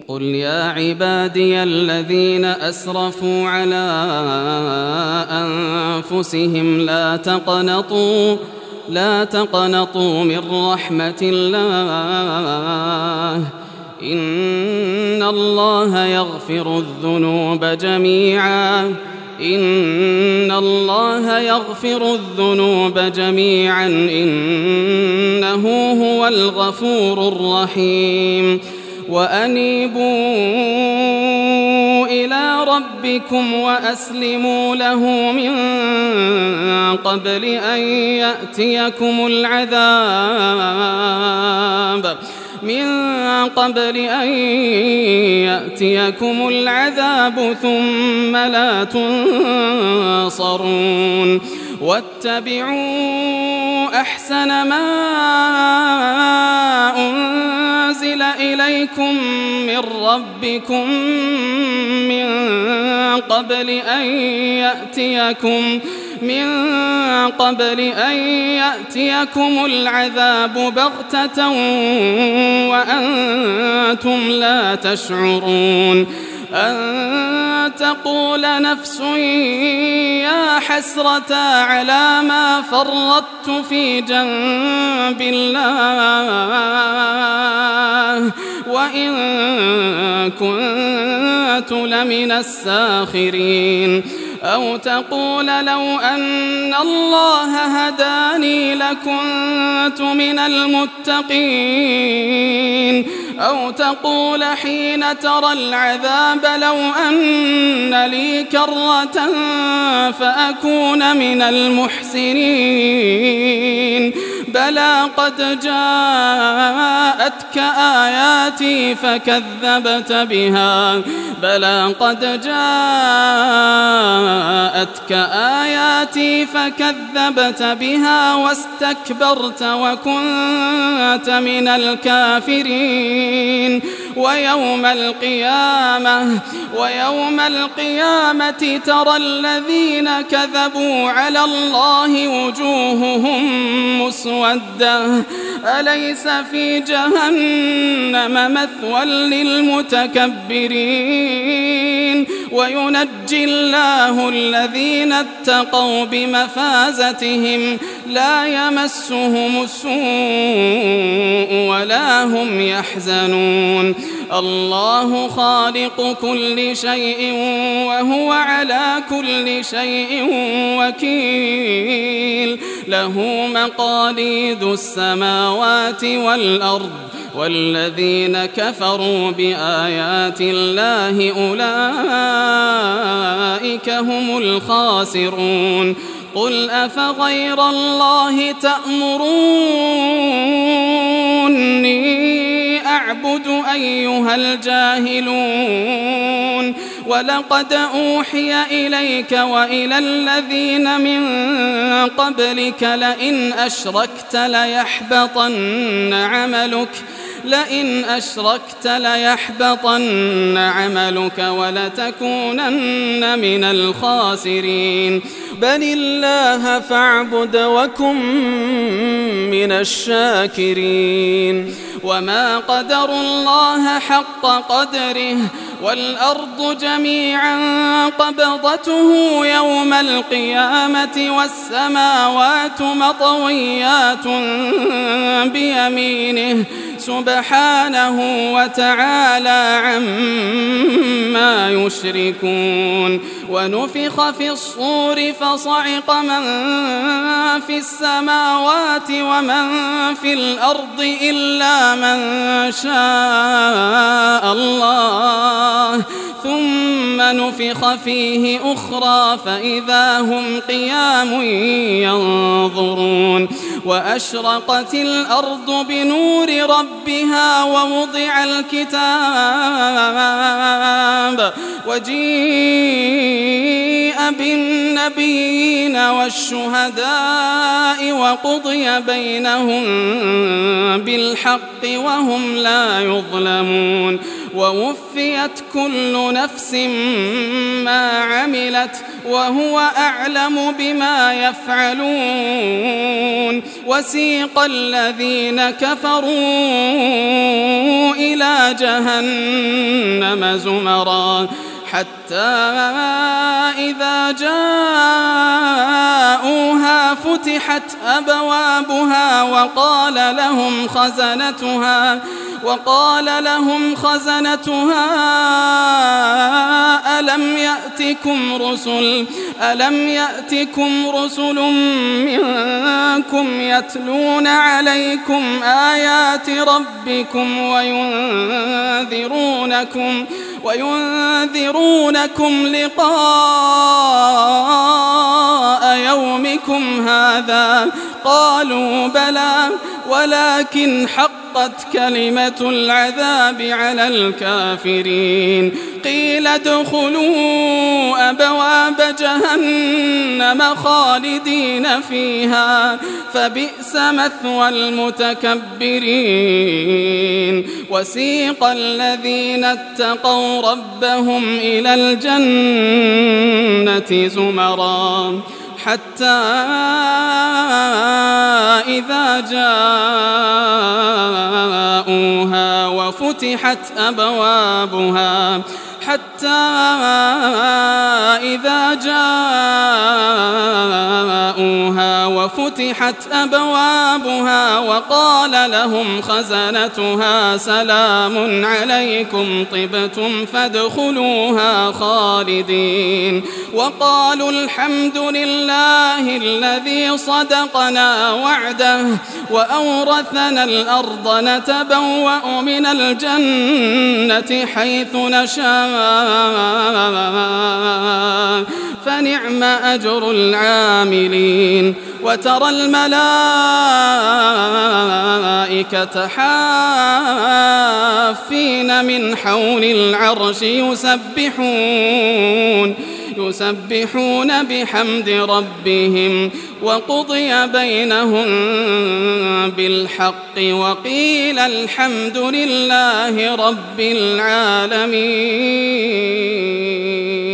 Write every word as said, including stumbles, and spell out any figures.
قل يا عبادي الذين أسرفوا على أنفسهم لا تقنطوا لا تقنطوا من رحمة الله إن الله يغفر الذنوب جميعا إن الله يغفر الذنوب جميعا إنه هو الغفور الرحيم وأنيبوا إلى ربكم وأسلموا له من قبل أن يأتيكم العذاب من قبل أن يأتيكم العذاب ثم لا تنصرون واتبعوا أحسن ما أنزل إليكم من ربكم من قبل أن يأتيكم من قبل أن يأتيكم العذاب بغتة وأنتم لا تشعرون أن تقول نفس يا حسرة على ما فرطت في جنب الله وإن كنت لمن الساخرين أو تقول لو أن الله هداني لكنت من المتقين أو تقول حين ترى العذاب لو أن لي كرة فأكون من المحسنين بلى قد جاءتك آياتي فكذبت بها بلى قد جاءتك آياتي فكذبت بها واستكبرت وكنت من الكافرين ويوم القيامة ويوم القيامة ترى الذين كذبوا على الله وجوههم مسودة أليس في جهنم مثوى للمتكبرين وينجي الله الذين اتقوا بمفازتهم لا يمسهم السوء ولا هم يحزنون الله خالق كل شيء وهو على كل شيء وكيل له مقاليد السماوات والأرض والذين كفروا بآيات الله أولئك هم الخاسرون قل أفغير الله تأمروني أعبد أيها الجاهلون ولقد أوحي إليك وإلى الذين من قبلك لئن أشركت ليحبطن عملك لئن أشركت ليحبطن عملك ولتكونن من الخاسرين بل الله فاعبد وكن من الشاكرين وما قدروا الله حق قدره والأرض جميعا قبضته يوم القيامة والسماوات مطويات بيمينه سبحانه وتعالى عما يشركون ونفخ في الصور فصعق من في السماوات ومن في الأرض إلا من شاء الله ثم نفخ فيه أخرى فإذا هم قيام ينظرون وأشرقت الأرض بنور ربها ووضع الكتاب وجيء بالنبيين والشهداء وقضي بينهم بالحق وهم لا يظلمون ووفيت كل نفس ما عملت وهو أعلم بما يفعلون وسيق الذين كفروا إلى جهنم زمرا حتى إذا جاءوها فتحت أبوابها وقال لهم خزنتها وقال لهم خزنتها ألم يأتكم رسل ألم يأتكم رسل منكم يتلون عليكم آيات ربكم وينذرونكم وينذرونكم لقاء يومكم هذا قالوا بلى ولكن حقت كلمة العذاب على الكافرين قيل ادخلوا أبواب جهنم خالدين فيها فبئس مثوى المتكبرين وسيق الذين اتقوا ربهم إلى الجنة زمرا حتى إذا جاءوها وفتحت أبوابها حتى إذا جاءوها وفتحت أبوابها وقال لهم خزنتها سلام عليكم طبتم فادخلوها خالدين وقالوا الحمد لله الذي صدقنا وعده وأورثنا الأرض نتبوأ من الجنة حيث نشاء فنعم أجر العاملين وترى الملائكة حافين من حول العرش يسبحون يسبحون بحمد ربهم وقضي بينهم بالحق وقيل الحمد لله رب العالمين.